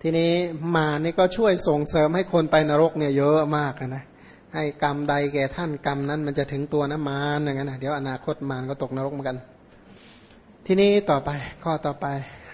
ทีนี้มานี่ก็ช่วยส่งเสริมให้คนไปนรกเนี่ยเยอะมากนะให้กรรมใดแก่ท่านกรรมนั้นมันจะถึงตัวนะมารอย่างนั้นนะเดี๋ยวอนาคตมารก็ตกนรกเหมือนกันทีนี้ต่อไปข้อต่อไป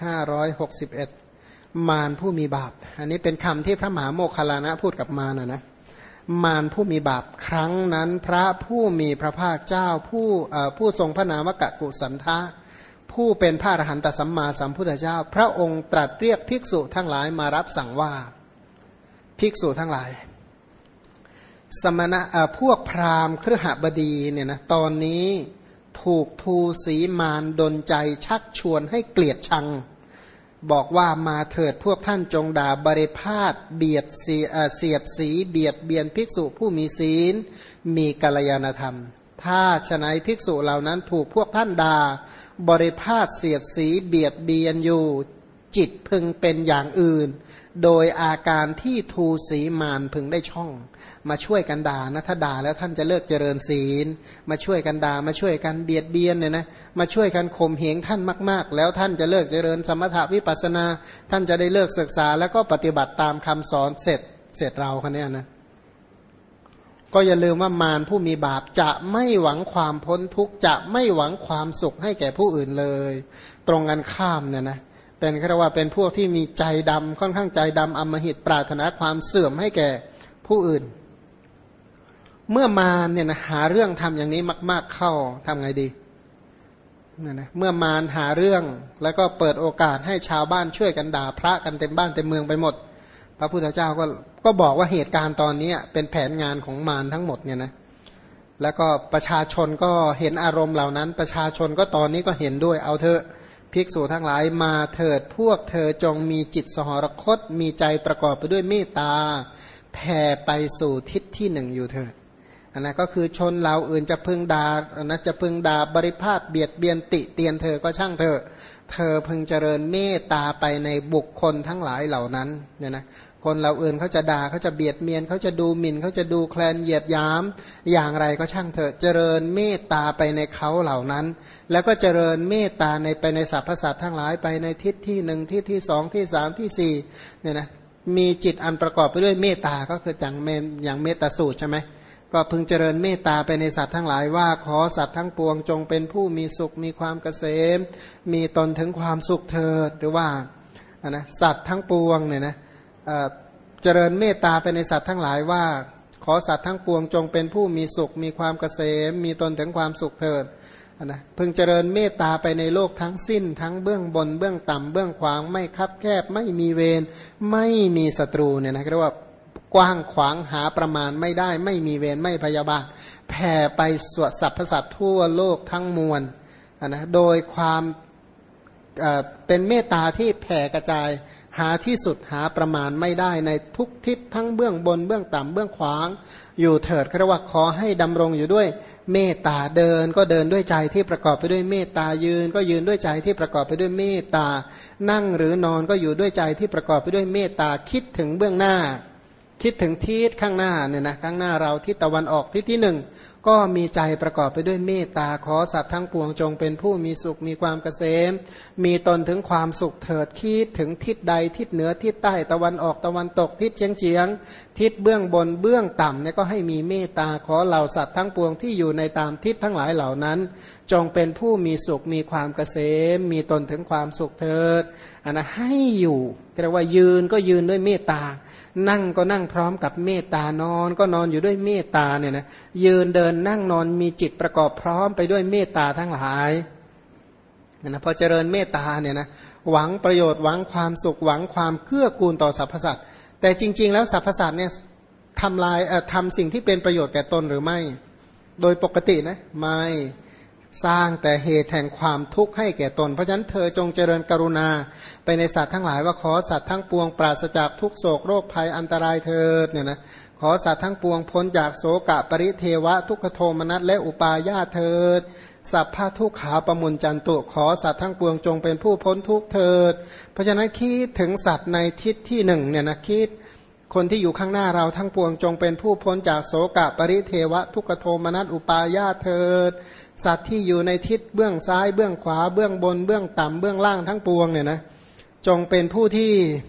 561มารผู้มีบาปอันนี้เป็นคำที่พระมหาโมคคัลลานะพูดกับมารนะมารผู้มีบาปครั้งนั้นพระผู้มีพระภาคเจ้าผู้ทรงพระนามกกุสันทะผู้เป็นพระอรหันตสัมมาสัมพุทธเจ้าพระองค์ตรัสเรียกภิกษุทั้งหลายมารับสั่งว่าภิกษุทั้งหลายสมณะพวกพราหมณ์คฤหบดีเนี่ยนะตอนนี้ถูกทูสีมารดลใจชักชวนให้เกลียดชังบอกว่ามาเถิดพวกท่านจงด่าบริพาทเบียดเสียดสีเบียดเบียนภิกษุผู้มีศีลมีกัลยาณธรรมถ้าฉนัยภิกษุเหล่านั้นถูกพวกท่านด่าบริพาทเสียดสีเบียดเบียนอยู่จิตพึงเป็นอย่างอื่นโดยอาการที่ทูสีมารพึงได้ช่องมาช่วยกันด่านะถ้าด่าแล้วท่านจะเลิกเจริญศีลมาช่วยกันด่ามาช่วยกันเบียดเบียนเนี่ยนะมาช่วยกันข่มเหงท่านมากๆแล้วท่านจะเลิกเจริญสมถะวิปัสสนาท่านจะได้เลิกศึกษาแล้วก็ปฏิบัติตามคำสอนเสร็จเราคนนี้นะก็อย่าลืมว่ามารผู้มีบาปจะไม่หวังความพ้นทุกข์จะไม่หวังความสุขให้แก่ผู้อื่นเลยตรงกันข้ามเนี่ยนะเป็นเรียกว่าเป็นพวกที่มีใจดำค่อนข้างใจดำอำมหิตปรารถนาความเสื่อมให้แก่ผู้อื่นเมื่อมารเนี่ยนะหาเรื่องทำอย่างนี้มากๆเข้าทำไงดีเนี่ยนะเมื่อมารหาเรื่องแล้วก็เปิดโอกาสให้ชาวบ้านช่วยกันด่าพระกันเต็มบ้านเต็มเมืองไปหมดพระพุทธเจ้าก็บอกว่าเหตุการณ์ตอนนี้เป็นแผนงานของมารทั้งหมดเนี่ยนะแล้วก็ประชาชนก็เห็นอารมณ์เหล่านั้นประชาชนก็ตอนนี้ก็เห็นด้วยเอาเถอะภิกษุทั้งหลายมาเถิดพวกเธอจงมีจิตสหรคตมีใจประกอบไปด้วยเมตตาแผ่ไปสู่ทิศที่หนึ่งอยู่เถิดนะก็คือชนเราอื่นจะพึงด่านะจะพึงด่าบริพาทเบียดเบียนติเตียนเธอก็ช่างเธอพึงเจริญเมตตาไปในบุคคลทั้งหลายเหล่านั้นเนี่ยนะคนเราอื่นเขาจะด่าเขาจะเบียดเบียนเขาจะดูหมิ่นเขาจะดูแคลนเหยียดหยามอย่างไรก็ช่างเถอะเจริญเมตตาไปในเขาเหล่านั้นแล้วก็เจริญเมตตาไปในสรรพสัตว์ทั้งหลายไปในทิศที่หนึ่งทิศที่สองที่สามที่สี่เนี่ยนะมีจิตอันประกอบไปด้วยเมตตาก็คืออย่างเมตตาสูตรใช่ไหมก็พึงเจริญเมตตาไปในสัตว์ทั้งหลายว่าขอสัตว์ทั้งปวงจงเป็นผู้มีสุขมีความเกษมมีตนถึงความสุขเถิดหรือว่านะสัตว์ทั้งปวงเนี่ยนะเจริญเมตตาไปในสัตว์ทั้งหลายว่าขอสัตว์ทั้งปวงจงเป็นผู้มีสุขมีความเกษมมีตนถึงความสุขเถิดนะพึงเจริญเมตตาไปในโลกทั้งสิ้นทั้งเบื้องบนเบื้องต่ำเบื้องขวางไม่คับแคบไม่มีเวรไม่มีศัตรูเนี่ยนะเรียกว่ากว้างขวางหาประมาณไม่ได้ไม่มีเวรไม่พยาบาทแผ่ไปสวดสรรพสัตว์ทั่วโลกทั้งมวลนะโดยความเป็นเมตตาที่แผ่กระจายหาที่สุดหาประมาณไม่ได้ในทุกทิศทั้งเบื้องบนเบื้องต่ำเบื้องขวางอยู่เถิดเรียกว่าขอให้ดำรงอยู่ด้วยเมตตาเดินก็เดินด้วยใจที่ประกอบไปด้วยเมตตายืนก็ยืนด้วยใจที่ประกอบไปด้วยเมตตานั่งหรือนอนก็อยู่ด้วยใจที่ประกอบไปด้วยเมตตาคิดถึงเบื้องหน้าคิดถึงทิศข้างหน้าเนี่ยนะข้างหน้าเราทิศตะวันออกทิศที่หนึ่งก็มีใจประกอบไปด้วยเมตตาขอสัตว์ทั้งปวงจงเป็นผู้มีสุขมีความเกษมมีตนถึงความสุขเถิดคิดถึงทิศใดทิศเหนือทิศใต้ตะวันออกตะวันตกทิศเฉียงทิศเบื้องบนเบื้องต่ำเนี่ยก็ให้มีเมตตาขอเหล่าสัตว์ทั้งปวงที่อยู่ในตามทิศทั้งหลายเหล่านั้นจงเป็นผู้มีสุขมีความเกษมมีตนถึงความสุขเถิดอันนะให้อยู่เรียกว่ายืนก็ยืนด้วยเมตตานั่งก็นั่งพร้อมกับเมตตานอนก็นอนอยู่ด้วยเมตตาเนี่ยนะยืนเดินนั่งนอนมีจิตประกอบพร้อมไปด้วยเมตตาทั้งหลายนะพอเจริญเมตตาเนี่ยนะหวังประโยชน์หวังความสุขหวังความเกื้อกูลต่อสรรพสัตว์แต่จริงๆแล้วสรรพสัตว์เนี่ยทำสิ่งที่เป็นประโยชน์แก่ตนหรือไม่โดยปกตินะไม่สร้างแต่เหตุแห่งความทุกข์ให้แก่ตนเพราะฉะนั้นเธอจงเจริญกรุณาไปในสัตว์ทั้งหลายว่าขอสัตว์ทั้งปวงปราศจากทุกโศกโรคภัยอันตรายเถิดเนี่ยนะขอสัตว์ทั้งปวงพ้นจากโศกะปริเทวะทุกขโทมนัสและอุปาญาเถิดสัพพะทุกขาปมุญจันตุขอสัตว์ทั้งปวงจงเป็นผู้พ้นทุกข์เถิดเพราะฉะนั้นคิดถึงสัตว์ในทิศที่หนึ่งเนี่ยนะคิดคนที่อยู่ข้างหน้าเราทั้งปวงจงเป็นผู้พ้นจากโศกะปริเทวะทุกขโทมนัสอุปาญาเถิดสัตว์ที่อยู่ในทิศเบื้องซ้ายเบื้องขวาเบื้องบนเบื้องต่ำเบื้องล่างทั้งปวงเนี่ยนะจงเป็นผู้ที่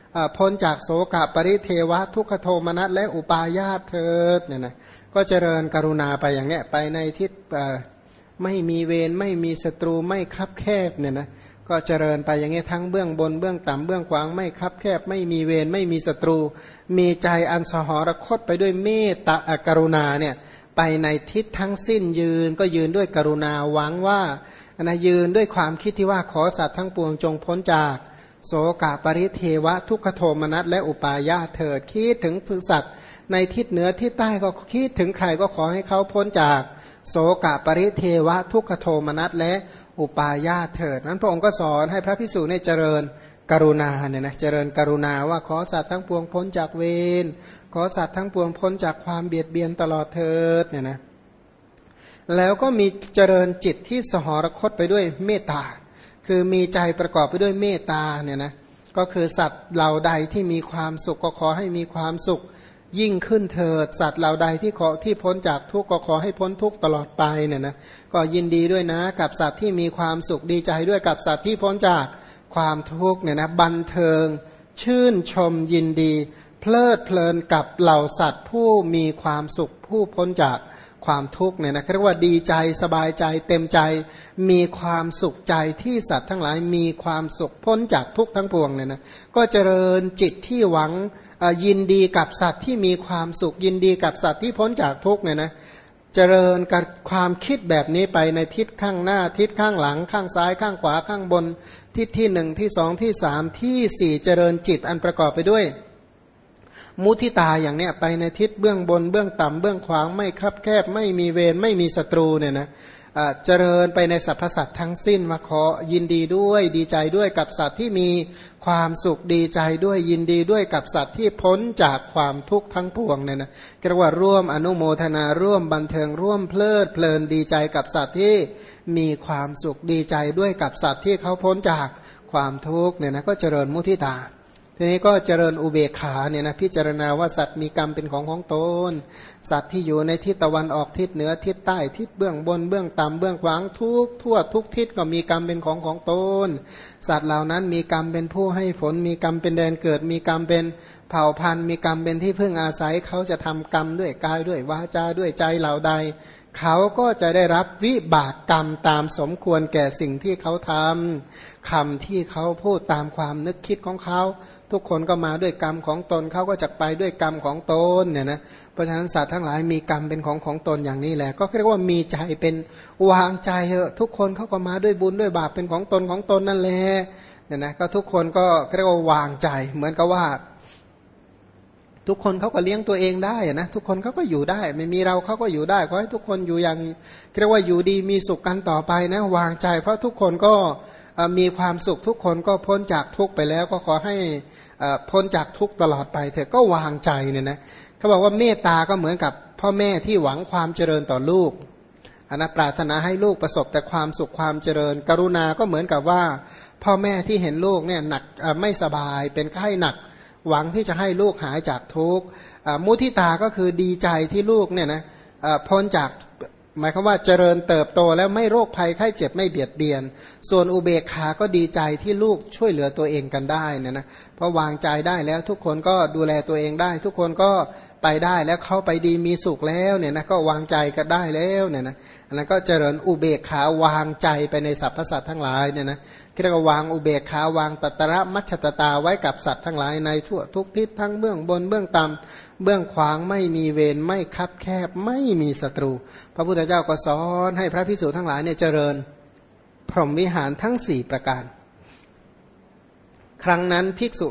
พ้นจากโสกะปริเทวะทุกขโทมนัสและอุปาญาตเถิดเนี่ยนะก็เจริญกรุณาไปอย่างเนี้ยไปในทิศไม่มีเวรไม่มีศัตรูไม่คับแคบเนี่ยนะก็เจริญไปอย่างเงี้ยทั้งเบื้องบนเบื้องต่ำเบื้องขวางไม่คับแคบไม่มีเวรไม่มีศัตรูมีใจอันสหรคตไปด้วยเมตตากรุณาเนี่ยไปในทิศทั้งสิ้นยืนก็ยืนด้วยกรุณาหวังว่านะยืนด้วยความคิดที่ว่าขอสัตว์ทั้งปวงจงพ้นจากโสกะปริเทวะทุกขโทมนัสและอุปาญาตเถิดคิดถึงสัตว์ในทิศเหนือทิศใต้ก็คิดถึงใครก็ขอให้เขาพ้นจากโสกะปริเทวะทุกขโทมนัสและอุปาญาตเถิดนั้นพระองค์ก็สอนให้พระภิกษุเนี่ยเจริญกรุณาเนี่ยนะเจริญกรุณาว่าขอสัตว์ทั้งปวงพ้นจากเวรขอสัตว์ทั้งปวงพ้นจากความเบียดเบียนตลอดเถิดเนี่ยนะแล้วก็มีเจริญจิตที่สหรคตไปด้วยเมตตาคือมีใจประกอบไปด้วยเมตตาเนี่ยนะก็คือสัตว์เหล่าใดที่มีความสุขก็ขอให้มีความสุขยิ่งขึ้นเถิดสัตว์เหล่าใดที่พ้นจากทุกข์ก็ขอให้พ้นทุกข์ตลอดไปเนี่ยนะก็ยินดีด้วยนะกับสัตว์ที่มีความสุขดีใจด้วยกับสัตว์ที่พ้นจากความทุกข์เนี่ยนะบันเทิงชื่นชมยินดีเพลิดเพลินกับเหล่าสัตว์ผู้มีความสุขผู้พ้นจากความทุกข์เนี่ยนะเรียกว่าดีใจสบายใจเต็มใจมีความสุขใจที่สัตว์ทั้งหลายมีความสุขพ้นจากทุกข์ทั้งปวงเนี่ยนะก็เจริญจิตที่หวังยินดีกับสัตว์ที่มีความสุขยินดีกับสัตว์ที่พ้นจากทุกข์เนี่ยนะเจริญกับความคิดแบบนี้ไปในทิศข้างหน้าทิศข้างหลังข้างซ้ายข้างขวาข้างบนทิศที่หนึ่งที่สองที่สามที่สี่เจริญจิตอันประกอบไปด้วยมุทิตาอย่างเนี้ยไปในทิศเบื้องบนเบื้องต่ำเบื้องขวางไม่คับแคบไม่มีเวรไม่มีศัตรูเนี่ยนะเจริญไปในสรรพสัตว์ทั้งสิ้นมาขอยินดีด้วยดีใจด้วยกับสัตว์ที่มีความสุขดีใจด้วยยินดีด้วยกับสัตว์ที่พ้นจากความทุกข์ทั้งปวงเนี่ยนะเรียกว่าร่วมอนุโมทนาร่วมบันเทิงร่วมเพลิดเพลินดีใจกับสัตว์ที่มีความสุขดีใจด้วยกับสัตว์ที่เขาพ้นจากความทุกข์เนี่ยนะก็เจริญมุทิตาทีนี้ก็เจริญอุเบกขาเนี่ยนะพิจารณาว่าสัตว์มีกรรมเป็นของตนสัตว์ที่อยู่ในทิศตะวันออกทิศเหนือทิศใต้ทิศเบื้องบนเบื้องต่ำเบื้องขวางทุกทั่วทุกทิศก็มีกรรมเป็นของตนสัตว์เหล่านั้นมีกรรมเป็นผู้ให้ผลมีกรรมเป็นแดนเกิดมีกรรมเป็นเผ่าพันธุ์มีกรรมเป็นที่พึ่งอาศัยเขาจะทำกรรมด้วยกายด้วยวาจาด้วยใจเหล่าใดเขาก็จะได้รับวิบากกรรมตามสมควรแก่สิ่งที่เขาทำคำที่เขาพูดตามความนึกคิดของเขาทุกคนก็มาด้วยกรรมของตนเขาก็จะไปด้วยกรรมของตนเนี่ยนะเพราะฉะนั้นสัตว์ทั้งหลายมีกรรมเป็นของตนอย่างนี้แหละก็เรียกว่ามีใจเป็นวางใจเถอะทุกคนเขาก็มาด้วยบุญด้วยบาปเป็นของตนนั่นแหละเนี่ยนะก็ทุกคนก็เรียกว่าวางใจเหมือนกับว่าทุกคนเขาก็เลี้ยงตัวเองได้นะทุกคนเขาก็อยู่ได้ไม่มีเราเขาก็อยู่ได้ขอให้ทุกคนอยู่อย่างเรียกว่าอยู่ดีมีสุขกันต่อไปนะวางใจเพราะทุกคนก็มีความสุขทุกคนก็พ้นจากทุกข์ไปแล้วก็ขอให้พ้นจากทุกข์ตลอดไปเถอะก็วางใจเนี่ยนะเขาบอกว่าเมตตาก็เหมือนกับพ่อแม่ที่หวังความเจริญต่อลูกปรารถนาให้ลูกประสบแต่ความสุขความเจริญกรุณาก็เหมือนกับว่าพ่อแม่ที่เห็นลูกเนี่ยหนักไม่สบายเป็นไข้หนักหวังที่จะให้ลูกหายจากทุกข์มุทิตาก็คือดีใจที่ลูกเนี่ยนะพ้นจากหมายความว่าเจริญเติบโตแล้วไม่โรคภัยไข้เจ็บไม่เบียดเบียนส่วนอุเบกขาก็ดีใจที่ลูกช่วยเหลือตัวเองกันได้เนี่ยนะเพราะวางใจได้แล้วทุกคนก็ดูแลตัวเองได้ทุกคนก็ไปได้แล้วเขาไปดีมีสุขแล้วเนี่ยนะก็วางใจก็ได้แล้วเนี่ยนะอันนั้นก็เจริญอุเบกขาวางใจไปในสรรพสัตว์ทั้งหลายเนี่ยนะเรียกว่าวางอุเบกขาวางตัตระมัชฌตตาไว้กับสัตว์ทั้งหลายในทั่วทุกทิศทั้งเบื้องบนเบื้องต่ำเบื้องขวางไม่มีเวรไม่คับแคบไม่มีศัตรูพระพุทธเจ้าก็สอนให้พระภิกษุทั้งหลายเนี่ยเจริญพรหมวิหารทั้ง4ประการครั้งนั้นภิกษุ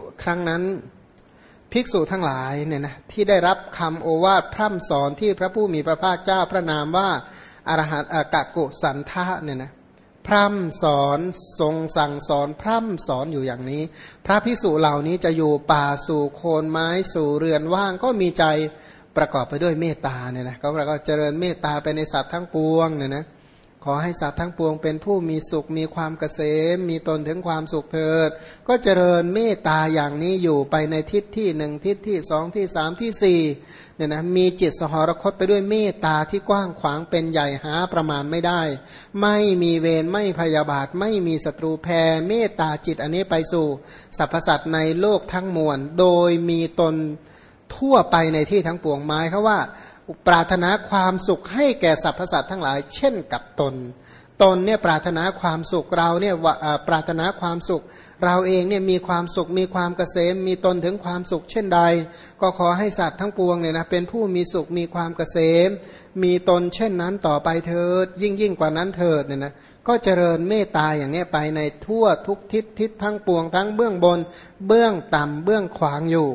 ทั้งหลายเนี่ยนะที่ได้รับคำโอวาทพร่ำสอนที่พระผู้มีพระภาคเจ้าพระนามว่าอรหันต์กักกุสันทะเนี่ยนะพร่ำสอนทรงสั่งสอนพร่ำสอนอยู่อย่างนี้พระภิกษุเหล่านี้จะอยู่ป่าสู่โคนไม้สู่เรือนว่างก็มีใจประกอบไปด้วยเมตตาเนี่ยนะก็เจริญเมตตาไปในสัตว์ทั้งปวงเนี่ยนะขอให้สัตว์ทั้งปวงเป็นผู้มีสุขมีความเกษมมีตนถึงความสุขเถิดก็เจริญเมตตาอย่างนี้อยู่ไปในทิศที่หนึ่งทิศที่สองที่สามที่สี่เนี่ยนะมีจิตสหรคตไปด้วยเมตตาที่กว้างขวางเป็นใหญ่หาประมาณไม่ได้ไม่มีเวรไม่พยาบาทไม่มีศัตรูแผ่เมตตาจิตอันนี้ไปสู่สรรพสัตว์ในโลกทั้งมวลโดยมีตนทั่วไปในที่ทั้งปวงหมายเขาว่าปรารถนาความสุขให้แก่สรรพสัตว์ทั้งหลายเช่นกับตนเนี่ยปรารถนาความสุขเราเนี่ยปรารถนาความสุขเราเองเนี่ยมีความสุขมีความเกษมมีตนถึงความสุขเช่นใดก็ขอให้สัตว์ทั้งปวงเนี่ยนะเป็นผู้มีสุขมีความเกษมมีตนเช่นนั้นต่อไปเถิดยิ่งกว่านั้นเถิดเนี่ยนะก็เจริญเมตตาอย่างนี้ไปในทั่วทุกทิศทั้งปวงทั้งเบื้องบนเบื้องต่ำเบื้องขวางอยู่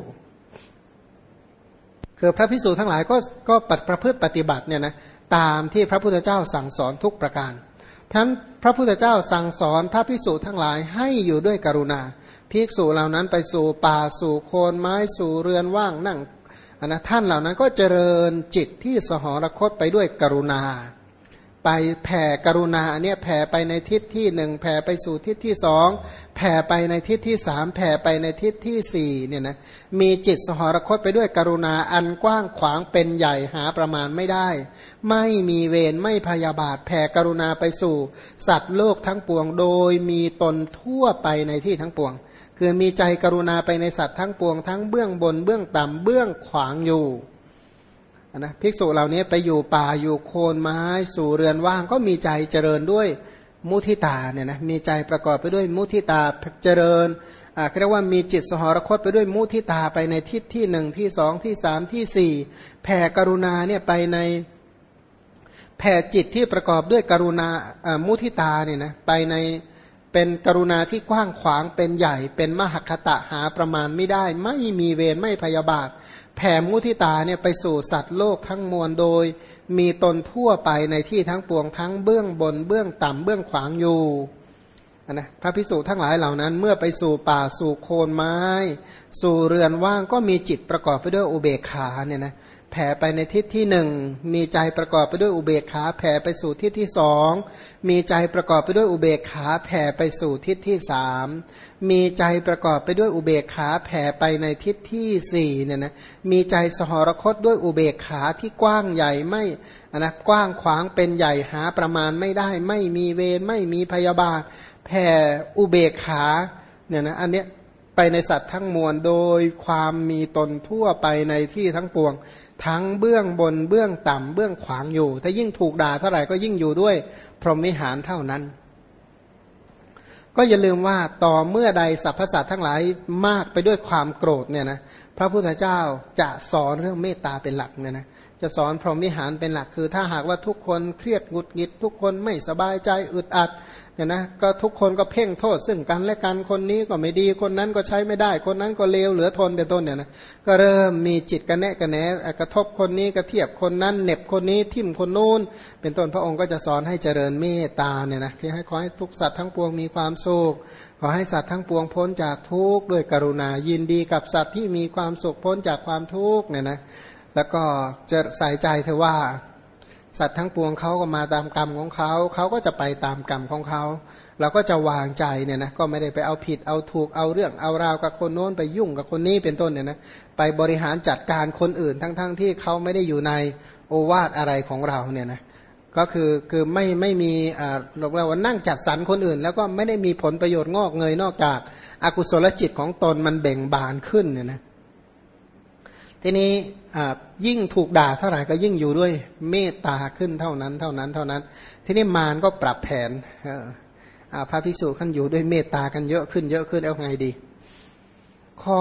คือพระภิกษุทั้งหลายก็ประพฤติปฏิบัติเนี่ยนะตามที่พระพุทธเจ้าสั่งสอนทุกประการฉะนั้นพระพุทธเจ้าสั่งสอนพระภิกษุทั้งหลายให้อยู่ด้วยกรุณาภิกษุเหล่านั้นไปสู่ป่าสู่โคนไม้สู่เรือนว่างนั่งท่านเหล่านั้นก็เจริญจิตที่สหรคตไปด้วยกรุณาไปแผ่กรุณาเนี่ยแผ่ไปในทิศที่หนึ่งแผ่ไปสู่ทิศที่สองแผ่ไปในทิศที่สามแผ่ไปในทิศที่สี่เนี่ยนะมีจิตสหรคตไปด้วยกรุณาอันกว้างขวางเป็นใหญ่หาประมาณไม่ได้ไม่มีเวรไม่พยาบาทแผ่กรุณาไปสู่สัตว์โลกทั้งปวงโดยมีตนทั่วไปในที่ทั้งปวงคือมีใจกรุณาไปในสัตว์ทั้งปวงทั้งเบื้องบนเบื้องต่ำเบื้องขวางอยู่นะภิกษุเหล่านี้ไปอยู่ป่าอยู่โคนไม้สู่เรือนว่างก็มีใจเจริญด้วยมุทิตาเนี่ยนะมีใจประกอบไปด้วยมุทิตาเจริญเรียกว่ามีจิตสหรคตไปด้วยมุทิตาไปในทิศที่หนึ่งที่สองที่สามที่สี่แผ่กรุณาเนี่ยไปในแผ่จิตที่ประกอบด้วยกรุณามุทิตาเนี่ยนะไปในเป็นกรุณาที่กว้างขวางเป็นใหญ่เป็นมหคตะหาประมาณไม่ได้ไม่มีเวรไม่พยาบาทแผ่มุทิตาเนี่ยไปสู่สัตว์โลกทั้งมวลโดยมีตนทั่วไปในที่ทั้งปวงทั้งเบื้องบนเบื้องต่ำเบื้องขวางอยู่นะพระภิกษุทั้งหลายเหล่านั้นเมื่อไปสู่ป่าสู่โคนไม้สู่เรือนว่างก็มีจิตประกอบไปด้วยอุเบกขาเนี่ยนะแผ่ไปในทิศที่หนึ่งมีใจประกอบไปด้วยอุเบกขาแผ่ไปสู่ทิศที่สองมีใจประกอบไปด้วยอุเบกขาแผ่ไปสู่ทิศที่สามมีใจประกอบไปด้วยอุเบกขาแผ่ไปในทิศที่สี่เนี่ยนะมีใจสหรคตด้วยอุเบกขาที่กว้างใหญ่ไม่นะกว้างขวางเป็นใหญ่หาประมาณไม่ได้ไม่มีเวรไม่มีพยาบาทแผ่อุเบกขาเนี่ยนะอันเนี้ยไปในสัตว์ทั้งมวลโดยความมีตนทั่วไปในที่ทั้งปวงทั้งเบื้องบนเบื้องต่ำเบื้องขวางอยู่ถ้ายิ่งถูกด่าเท่าไหร่ก็ยิ่งอยู่ด้วยพรหมวิหารเท่านั้นก็อย่าลืมว่าต่อเมื่อใดสรรพสัตว์ทั้งหลายมากไปด้วยความโกรธเนี่ยนะพระพุทธเจ้าจะสอนเรื่องเมตตาเป็นหลักเนี่ยนะจะสอนพรหมวิหารเป็นหลักคือถ้าหากว่าทุกคนเครียดหงุดหงิดทุกคนไม่สบายใจอึดอัดเนี่ยนะก็ทุกคนก็เพ่งโทษซึ่งกันและกันคนนี้ก็ไม่ดีคนนั้นก็ใช้ไม่ได้คนนั้นก็เลวเหลือทนเป็นต้นเนี่ยนะก็เริ่มมีจิตกระแนะกระแหนกระทบคนนี้กระเทียบคนนั้นเหน็บคนนี้ทิ่มคนนู้นเป็นต้นพระองค์ก็จะสอนให้เจริญเมตตาเนี่ยนะที่ให้ขอให้ทุกสัตว์ทั้งปวงมีความสุขขอให้สัตว์ทั้งปวงพ้นจากทุกข์ด้วยกรุณายินดีกับสัตว์ที่มีความสุขพ้นจากความทุกข์เนี่ยนะแล้วก็จะใส่ใจเธอว่าสัตว์ทั้งปวงเขาก็มาตามกรรมของเขาเขาก็จะไปตามกรรมของเขาเราก็จะวางใจเนี่ยนะก็ไม่ได้ไปเอาผิดเอาถูกเอาเรื่องเอาราวกับคนโน้นไปยุ่งกับคนนี้เป็นต้นเนี่ยนะไปบริหารจัดการคนอื่นทั้งที่เขาไม่ได้อยู่ในโอวาทอะไรของเราเนี่ยนะก็คือไม่มีเราว่านั่งจัดสรรคนอื่นแล้วก็ไม่ได้มีผลประโยชน์งอกเงยนอกจากอกุศลจิตของตนมันเบ่งบานขึ้นเนี่ยนะทีนี้ยิ่งถูกด่าเท่าไหร่ก็ยิ่งอยู่ด้วยเมตตาขึ้นเท่านั้นทีนี้มารก็ปรับแผนพระภิกษุขั้นอยู่ด้วยเมตตากันเยอะขึ้นเอาไงดีข้อ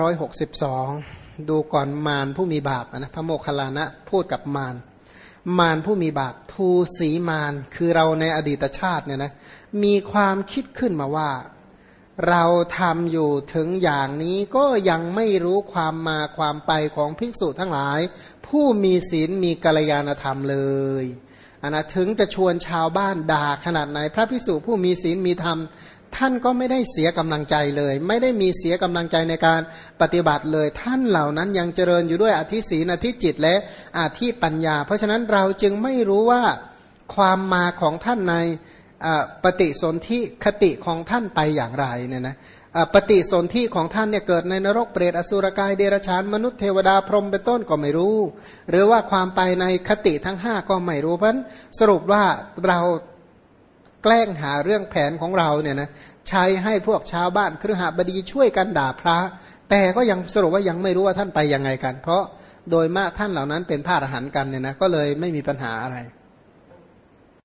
562ดูก่อนมารผู้มีบาปนะพระโมคคัลลานะพูดกับมารผู้มีบาปทูสีมารคือเราในอดีตชาติเนี่ยนะมีความคิดขึ้นมาว่าเราทำอยู่ถึงอย่างนี้ก็ยังไม่รู้ความมาความไปของภิกษุทั้งหลายผู้มีศีลมีกัลยาณธรรมเลยนะถึงจะชวนชาวบ้านด่าขนาดไหนพระภิกษุผู้มีศีลมีธรรมท่านก็ไม่ได้เสียกำลังใจเลยไม่ได้มีเสียกำลังใจในการปฏิบัติเลยท่านเหล่านั้นยังเจริญอยู่ด้วยอธิศีลอธิจิตและอธิปัญญาเพราะฉะนั้นเราจึงไม่รู้ว่าความมาของท่านในปฏิสนธิคติของท่านไปอย่างไรเนี่ยนะปฏิสนธิของท่านเนี่ยเกิดในนรกเปรตอสุรกายเดรัจฉานมนุษย์เทวดาพรหมเป็นต้นก็ไม่รู้หรือว่าความไปในคติทั้ง5ก็ไม่รู้เพราะฉะนั้นสรุปว่าเราแกล้งหาเรื่องแผนของเราเนี่ยนะใช้ให้พวกชาวบ้านคฤหบดีช่วยกันด่าพระแต่ก็ยังสรุปว่ายังไม่รู้ว่าท่านไปยังไงกันเพราะโดยมากท่านเหล่านั้นเป็นพระอรหันต์กันเนี่ยนะก็เลยไม่มีปัญหาอะไร